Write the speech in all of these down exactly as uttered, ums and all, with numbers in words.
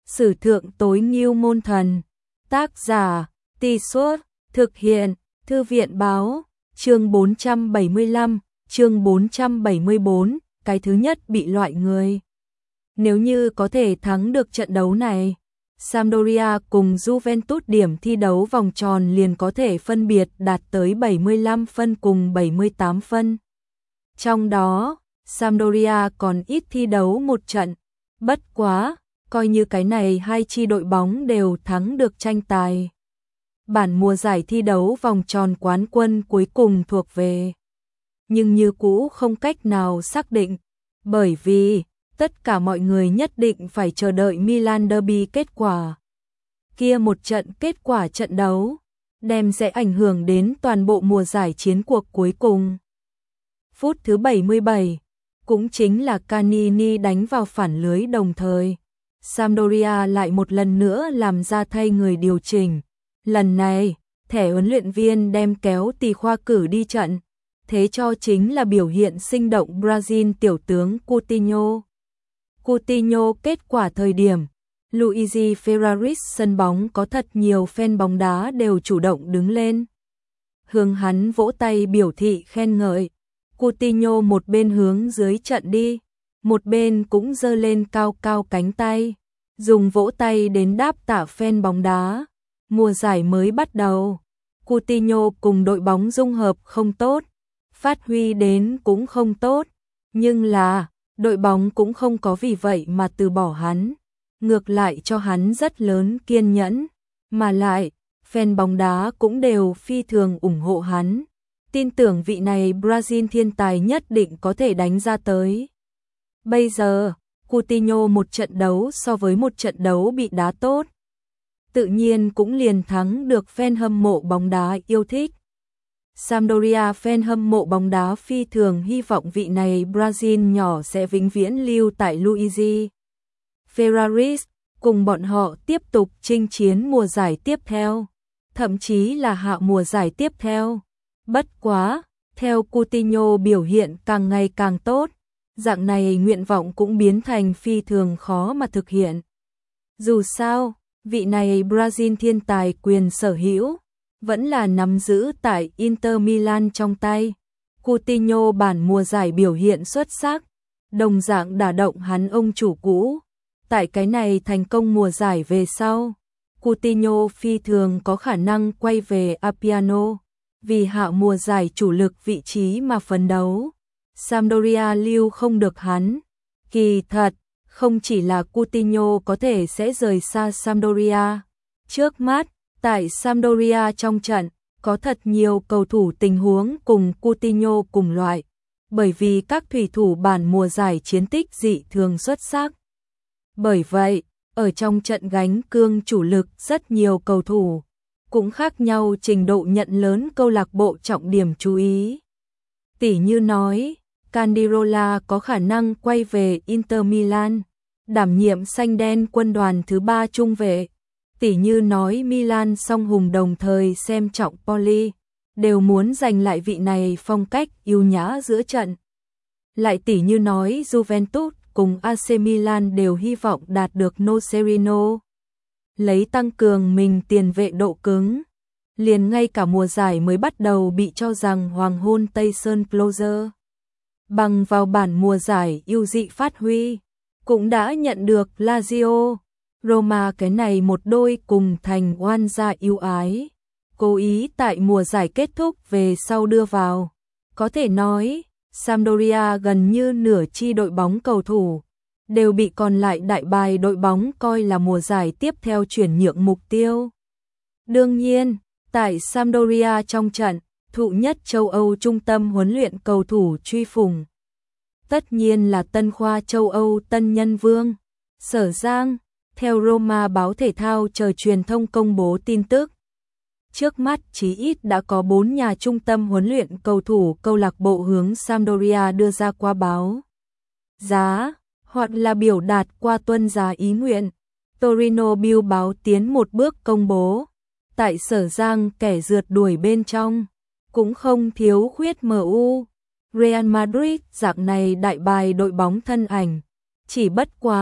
Sử thượng tối ngưu môn thần. Tác giả, Tì Suốt, thực hiện, Thư viện báo, chương bốn trăm bảy mươi lăm, chương bốn trăm bảy mươi bốn, cái thứ nhất bị loại người. Nếu như có thể thắng được trận đấu này, Sampdoria cùng Juventus điểm thi đấu vòng tròn liền có thể phân biệt đạt tới bảy mươi lăm phân cùng bảy mươi tám phân. Trong đó, Sampdoria còn ít thi đấu một trận, bất quá, coi như cái này hai chi đội bóng đều thắng được tranh tài. Bản mùa giải thi đấu vòng tròn quán quân cuối cùng thuộc về. Nhưng như cũ không cách nào xác định, bởi vì tất cả mọi người nhất định phải chờ đợi Milan Derby kết quả. Kia một trận kết quả trận đấu, đem sẽ ảnh hưởng đến toàn bộ mùa giải chiến cuộc cuối cùng. Phút thứ bảy mươi bảy, cũng chính là Canini đánh vào phản lưới đồng thời. Sampdoria lại một lần nữa làm ra thay người điều chỉnh. Lần này, thẻ huấn luyện viên đem kéo Tì Khoa cử đi trận, thế cho chính là biểu hiện sinh động Brazil tiểu tướng Coutinho. Coutinho kết quả thời điểm, Luigi Ferraris sân bóng có thật nhiều fan bóng đá đều chủ động đứng lên. Hướng hắn vỗ tay biểu thị khen ngợi. Coutinho một bên hướng dưới trận đi, một bên cũng giơ lên cao cao cánh tay, dùng vỗ tay đến đáp tạ fan bóng đá. Mùa giải mới bắt đầu, Coutinho cùng đội bóng dung hợp không tốt, phát huy đến cũng không tốt, nhưng là đội bóng cũng không có vì vậy mà từ bỏ hắn, ngược lại cho hắn rất lớn kiên nhẫn, mà lại, fan bóng đá cũng đều phi thường ủng hộ hắn, tin tưởng vị này Brazil thiên tài nhất định có thể đánh ra tới. Bây giờ, Coutinho một trận đấu so với một trận đấu bị đá tốt, tự nhiên cũng liền thắng được fan hâm mộ bóng đá yêu thích. Sampdoria fan hâm mộ bóng đá phi thường hy vọng vị này Brazil nhỏ sẽ vĩnh viễn lưu tại Luigi Ferraris, cùng bọn họ tiếp tục chinh chiến mùa giải tiếp theo, thậm chí là hạ mùa giải tiếp theo. Bất quá, theo Coutinho biểu hiện càng ngày càng tốt, dạng này nguyện vọng cũng biến thành phi thường khó mà thực hiện. Dù sao, vị này Brazil thiên tài quyền sở hữu vẫn là nắm giữ tại Inter Milan trong tay. Coutinho bản mùa giải biểu hiện xuất sắc, đồng dạng đả động hắn ông chủ cũ. Tại cái này thành công mùa giải về sau, Coutinho phi thường có khả năng quay về Appiano, vì hạ mùa giải chủ lực vị trí mà phấn đấu. Sampdoria lưu không được hắn. Kỳ thật, không chỉ là Coutinho có thể sẽ rời xa Sampdoria. Trước mắt, tại Sampdoria trong trận, có thật nhiều cầu thủ tình huống cùng Coutinho cùng loại, bởi vì các thủy thủ bản mùa giải chiến tích dị thường xuất sắc. Bởi vậy, ở trong trận gánh cương chủ lực rất nhiều cầu thủ, cũng khác nhau trình độ nhận lớn câu lạc bộ trọng điểm chú ý. Tỷ như nói, Candirola có khả năng quay về Inter Milan, đảm nhiệm xanh đen quân đoàn thứ ba trung vệ. Tỷ như nói Milan song hùng đồng thời xem trọng Poli, đều muốn giành lại vị này phong cách yêu nhã giữa trận. Lại tỷ như nói Juventus cùng a xê Milan đều hy vọng đạt được Nocerino, lấy tăng cường mình tiền vệ độ cứng. Liền ngay cả mùa giải mới bắt đầu bị cho rằng hoàng hôn Tây Sơn Closer, bằng vào bản mùa giải yêu dị phát huy, cũng đã nhận được Lazio, Roma cái này một đôi cùng thành oan gia yêu ái, cố ý tại mùa giải kết thúc về sau đưa vào. Có thể nói, Sampdoria gần như nửa chi đội bóng cầu thủ, đều bị còn lại đại bài đội bóng coi là mùa giải tiếp theo chuyển nhượng mục tiêu. Đương nhiên, tại Sampdoria trong trận, thụ nhất châu Âu trung tâm huấn luyện cầu thủ truy phủng, tất nhiên là tân khoa châu Âu tân nhân vương, Sở Giang. Theo Roma báo thể thao chờ truyền thông công bố tin tức, trước mắt chí ít đã có bốn nhà trung tâm huấn luyện cầu thủ câu lạc bộ hướng Sampdoria đưa ra qua báo giá, hoặc là biểu đạt qua tuân giá ý nguyện. Torino Bill báo tiến một bước công bố, tại Sở Giang kẻ rượt đuổi bên trong, cũng không thiếu khuyết em u, Real Madrid dạng này đại bài đội bóng thân ảnh, chỉ bất quá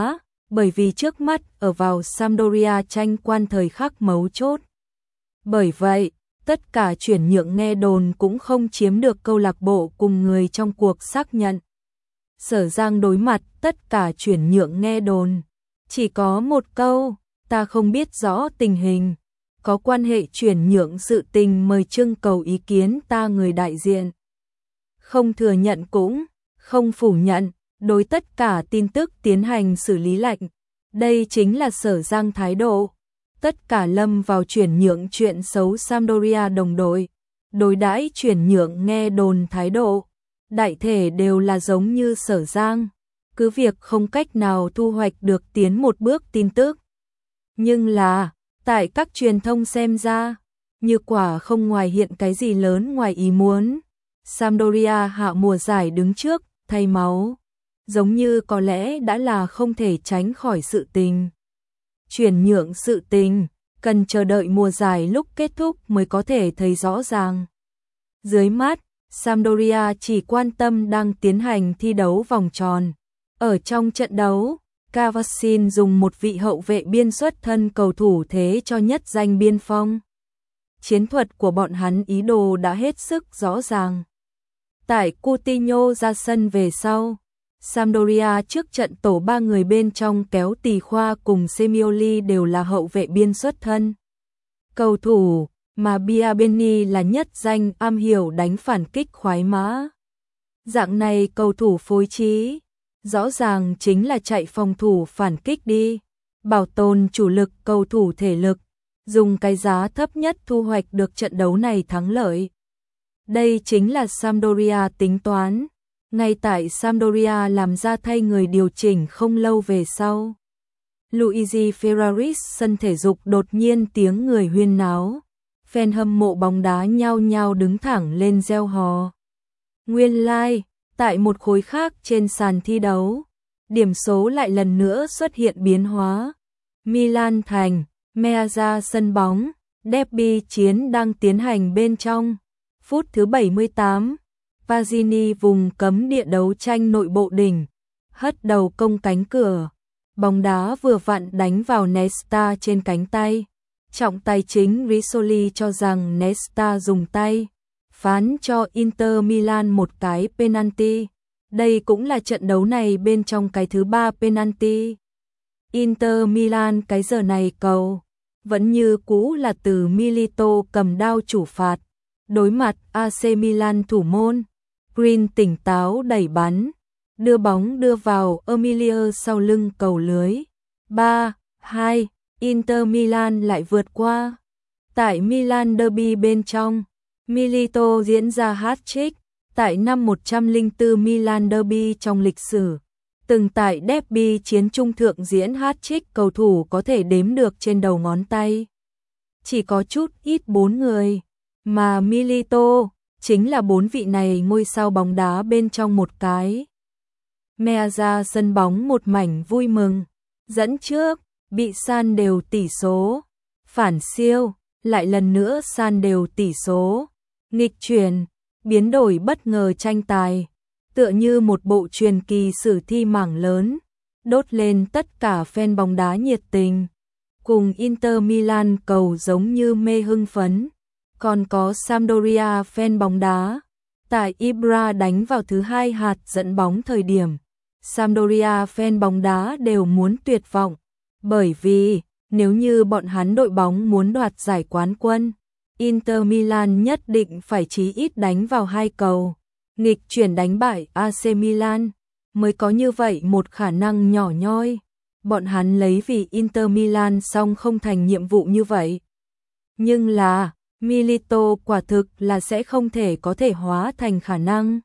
bởi vì trước mắt ở vào Sampdoria tranh quan thời khắc mấu chốt. Bởi vậy, tất cả chuyển nhượng nghe đồn cũng không chiếm được câu lạc bộ cùng người trong cuộc xác nhận. Sở Giang đối mặt tất cả chuyển nhượng nghe đồn, chỉ có một câu, ta không biết rõ tình hình, có quan hệ chuyển nhượng sự tình mời trưng cầu ý kiến ta người đại diện. Không thừa nhận cũng, không phủ nhận, đối tất cả tin tức tiến hành xử lý lạnh. Đây chính là Sở Giang thái độ. Tất cả lâm vào chuyển nhượng chuyện xấu Sampdoria đồng đội, đối đãi chuyển nhượng nghe đồn thái độ, đại thể đều là giống như Sở Giang, cứ việc không cách nào thu hoạch được tiến một bước tin tức. Nhưng là, tại các truyền thông xem ra, như quả không ngoài hiện cái gì lớn ngoài ý muốn, Sampdoria hạ mùa giải đứng trước, thay máu, giống như có lẽ đã là không thể tránh khỏi sự tình. Chuyển nhượng sự tình, cần chờ đợi mùa giải lúc kết thúc mới có thể thấy rõ ràng. Dưới mắt, Sampdoria chỉ quan tâm đang tiến hành thi đấu vòng tròn. Ở trong trận đấu, Cavacin dùng một vị hậu vệ biên xuất thân cầu thủ thế cho nhất danh biên phong. Chiến thuật của bọn hắn ý đồ đã hết sức rõ ràng. Tại Coutinho ra sân về sau, Sampdoria trước trận tổ ba người bên trong kéo Tì Khoa cùng Semioli đều là hậu vệ biên xuất thân. Cầu thủ mà Biabeni là nhất danh am hiểu đánh phản kích khoái mã. Dạng này cầu thủ phối trí, rõ ràng chính là chạy phòng thủ phản kích đi, bảo tồn chủ lực cầu thủ thể lực, dùng cái giá thấp nhất thu hoạch được trận đấu này thắng lợi. Đây chính là Sampdoria tính toán. Ngay tại Sampdoria làm ra thay người điều chỉnh không lâu về sau, Luigi Ferraris sân thể dục đột nhiên tiếng người huyên náo, fan hâm mộ bóng đá nhao nhao đứng thẳng lên reo hò. Nguyên lai, like, tại một khối khác trên sàn thi đấu, điểm số lại lần nữa xuất hiện biến hóa. Milan thành, Meazza sân bóng, derby chiến đang tiến hành bên trong. Phút thứ bảy mươi tám, Pazini vùng cấm địa đấu tranh nội bộ đỉnh, hất đầu công cánh cửa. Bóng đá vừa vặn đánh vào Nesta trên cánh tay. Trọng tài chính Risoli cho rằng Nesta dùng tay, phán cho Inter Milan một cái penalty. Đây cũng là trận đấu này bên trong cái thứ ba penalty. Inter Milan cái giờ này cầu, vẫn như cũ là từ Milito cầm đao chủ phạt. Đối mặt a xê Milan thủ môn, Green tỉnh táo đẩy bắn, đưa bóng đưa vào Emilio sau lưng cầu lưới. ba hai, Inter Milan lại vượt qua. Tại Milan derby bên trong, Milito diễn ra hat-trick. Tại năm một không bốn Milan derby trong lịch sử, từng tại derby chiến trung thượng diễn hat-trick cầu thủ có thể đếm được trên đầu ngón tay. Chỉ có chút ít bốn người, mà Milito chính là bốn vị này ngôi sao bóng đá bên trong một cái. Meazza sân bóng một mảnh vui mừng, dẫn trước, bị san đều tỷ số, phản siêu, lại lần nữa san đều tỷ số, nghịch chuyển, biến đổi bất ngờ tranh tài, tựa như một bộ truyền kỳ sử thi mảng lớn, đốt lên tất cả fan bóng đá nhiệt tình, cùng Inter Milan cầu giống như mê hưng phấn. Còn có Sampdoria fan bóng đá, tại Ibra đánh vào thứ hai hạt dẫn bóng thời điểm, Sampdoria fan bóng đá đều muốn tuyệt vọng, bởi vì nếu như bọn hắn đội bóng muốn đoạt giải quán quân, Inter Milan nhất định phải chí ít đánh vào hai cầu, nghịch chuyển đánh bại a xê Milan, mới có như vậy một khả năng nhỏ nhoi. Bọn hắn lấy vì Inter Milan xong không thành nhiệm vụ như vậy. Nhưng là Milito quả thực là sẽ không thể có thể hóa thành khả năng.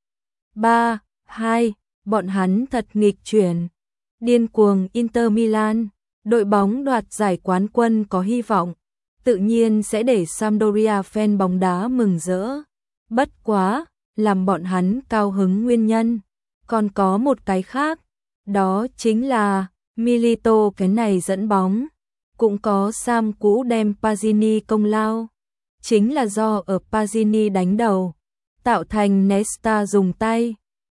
ba hai, bọn hắn thật nghịch chuyển. Điên cuồng Inter Milan, đội bóng đoạt giải quán quân có hy vọng, tự nhiên sẽ để Sampdoria fan bóng đá mừng rỡ. Bất quá, làm bọn hắn cao hứng nguyên nhân, còn có một cái khác, đó chính là Milito cái này dẫn bóng, cũng có Sam cũ đem Pazini công lao. Chính là do ở Pazini đánh đầu, tạo thành Nesta dùng tay,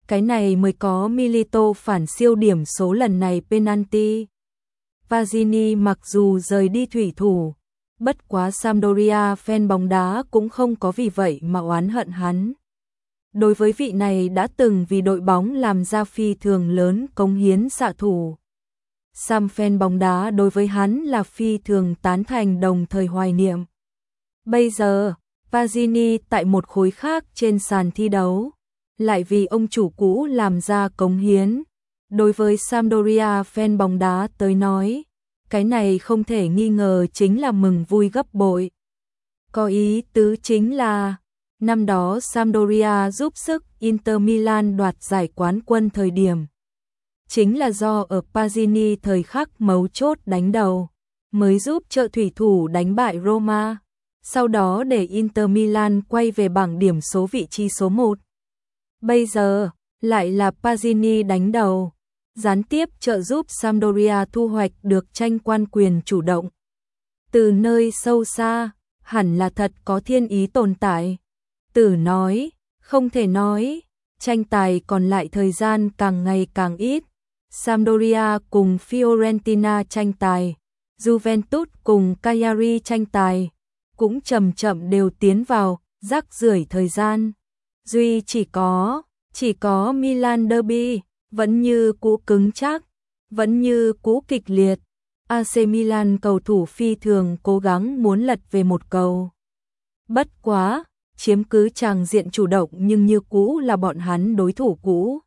cái này mới có Milito phản siêu điểm số lần này penalty. Pazzini mặc dù rời đi thủy thủ, bất quá Sampdoria fan bóng đá cũng không có vì vậy mà oán hận hắn. Đối với vị này đã từng vì đội bóng làm ra phi thường lớn cống hiến xạ thủ, Sam fan bóng đá đối với hắn là phi thường tán thành đồng thời hoài niệm. Bây giờ, Pazzini tại một khối khác trên sàn thi đấu, lại vì ông chủ cũ làm ra cống hiến. Đối với Sampdoria fan bóng đá tới nói, cái này không thể nghi ngờ chính là mừng vui gấp bội. Có ý tứ chính là, năm đó Sampdoria giúp sức Inter Milan đoạt giải quán quân thời điểm. Chính là do ở Pazzini thời khắc mấu chốt đánh đầu, mới giúp trợ thủy thủ đánh bại Roma, sau đó để Inter Milan quay về bảng điểm số vị trí số một. Bây giờ, lại là Pazzini đánh đầu, gián tiếp trợ giúp Sampdoria thu hoạch được tranh quan quyền chủ động. Từ nơi sâu xa, hẳn là thật có thiên ý tồn tại. Tử nói, không thể nói, tranh tài còn lại thời gian càng ngày càng ít. Sampdoria cùng Fiorentina tranh tài, Juventus cùng Cagliari tranh tài, cũng chậm chậm đều tiến vào rác rưởi thời gian. Duy chỉ có, chỉ có Milan Derby, vẫn như cũ cứng chắc, vẫn như cũ kịch liệt. a xê Milan cầu thủ phi thường cố gắng muốn lật về một cầu. Bất quá, chiếm cứ tràng diện chủ động nhưng như cũ là bọn hắn đối thủ cũ.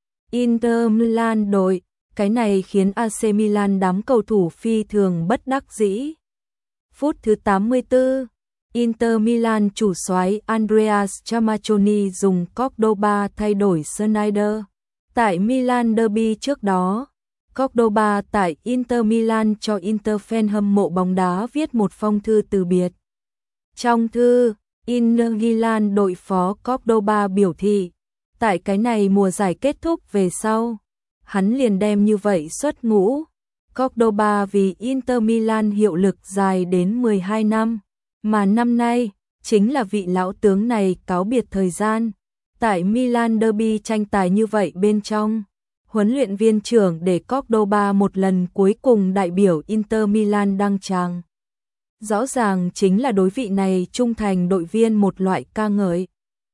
Inter Milan đội, cái này khiến a xê Milan đám cầu thủ phi thường bất đắc dĩ. Phút thứ tám mươi tư, Inter Milan chủ soái Andreas Chamaccioni dùng Cordoba thay đổi Sneijder. Tại Milan Derby trước đó, Cordoba tại Inter Milan cho Inter fan hâm mộ bóng đá viết một phong thư từ biệt. Trong thư, Inter Milan đội phó Cordoba biểu thị, tại cái này mùa giải kết thúc về sau, hắn liền đem như vậy xuất ngũ. Cordoba vì Inter Milan hiệu lực dài đến mười hai năm, mà năm nay, chính là vị lão tướng này cáo biệt thời gian. Tại Milan Derby tranh tài như vậy bên trong, huấn luyện viên trưởng để Cordoba một lần cuối cùng đại biểu Inter Milan đăng tràng. Rõ ràng chính là đối vị này trung thành đội viên một loại ca ngợi.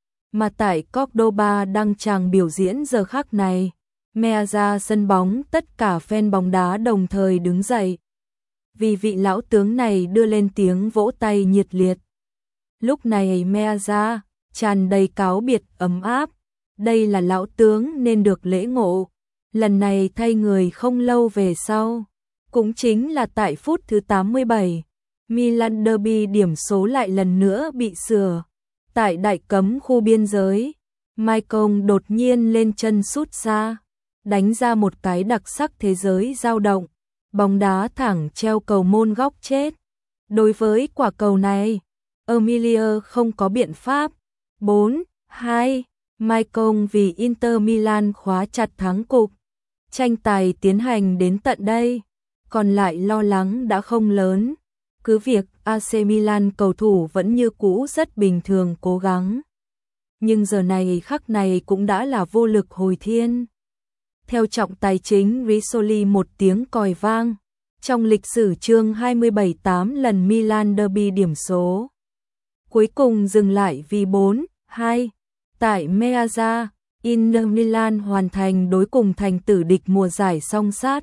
Mà tại Cordoba đăng tràng biểu diễn giờ khắc này, Meazza sân bóng tất cả fan bóng đá đồng thời đứng dậy. Vì vị lão tướng này đưa lên tiếng vỗ tay nhiệt liệt. Lúc này Meazza tràn đầy cáo biệt ấm áp, đây là lão tướng nên được lễ ngộ. Lần này thay người không lâu về sau, cũng chính là tại phút thứ tám mươi bảy, Milan Derby điểm số lại lần nữa bị sửa. Tại đại cấm khu biên giới, Maicon đột nhiên lên chân sút xa, đánh ra một cái đặc sắc thế giới dao động, bóng đá thẳng treo cầu môn góc chết. Đối với quả cầu này, Emilia không có biện pháp. bốn hai, Maicon vì Inter Milan khóa chặt thắng cục. Tranh tài tiến hành đến tận đây, còn lại lo lắng đã không lớn. Cứ việc a xê Milan cầu thủ vẫn như cũ rất bình thường cố gắng. Nhưng giờ này khắc này cũng đã là vô lực hồi thiên. Theo trọng tài chính Risoli một tiếng còi vang, trong lịch sử chương hai mươi bảy tám lần Milan Derby điểm số cuối cùng dừng lại vì bốn hai. Tại Meazza, Inter Milan hoàn thành đối cùng thành tử địch mùa giải song sát.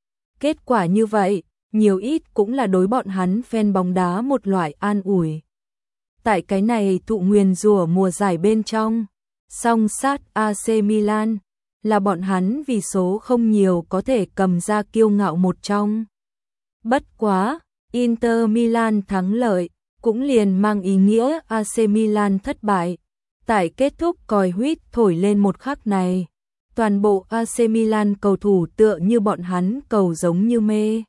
Kết quả như vậy, nhiều ít cũng là đối bọn hắn fan bóng đá một loại an ủi. Tại cái này thụ nguyền rủa mùa giải bên trong, song sát a xê Milan là bọn hắn vì số không nhiều có thể cầm ra kiêu ngạo một trong. Bất quá, Inter Milan thắng lợi, cũng liền mang ý nghĩa a xê Milan thất bại. Tại kết thúc còi huýt thổi lên một khắc này, toàn bộ a xê Milan cầu thủ tựa như bọn hắn cầu giống như mê.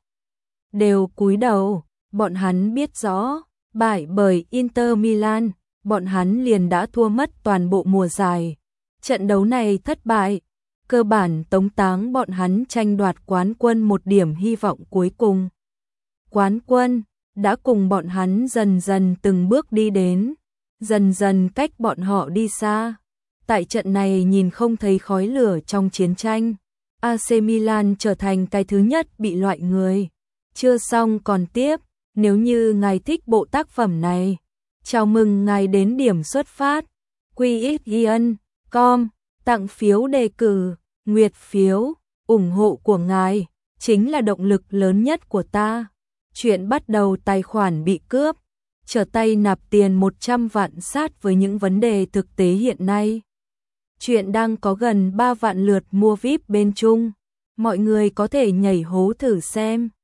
Đều cúi đầu, bọn hắn biết rõ, bại bởi Inter Milan, bọn hắn liền đã thua mất toàn bộ mùa giải. Trận đấu này thất bại, cơ bản tống táng bọn hắn tranh đoạt quán quân một điểm hy vọng cuối cùng. Quán quân đã cùng bọn hắn dần dần từng bước đi đến, dần dần cách bọn họ đi xa. Tại trận này nhìn không thấy khói lửa trong chiến tranh, a xê Milan trở thành cái thứ nhất bị loại người. Chưa xong còn tiếp, nếu như ngài thích bộ tác phẩm này, chào mừng ngài đến điểm xuất phát quy ích ion chấm com, tặng phiếu đề cử, nguyệt phiếu, ủng hộ của ngài chính là động lực lớn nhất của ta. Chuyện bắt đầu tài khoản bị cướp, trở tay nạp tiền một trăm vạn sát với những vấn đề thực tế hiện nay. Chuyện đang có gần ba vạn lượt mua vi ai pi bên Trung, mọi người có thể nhảy hố thử xem.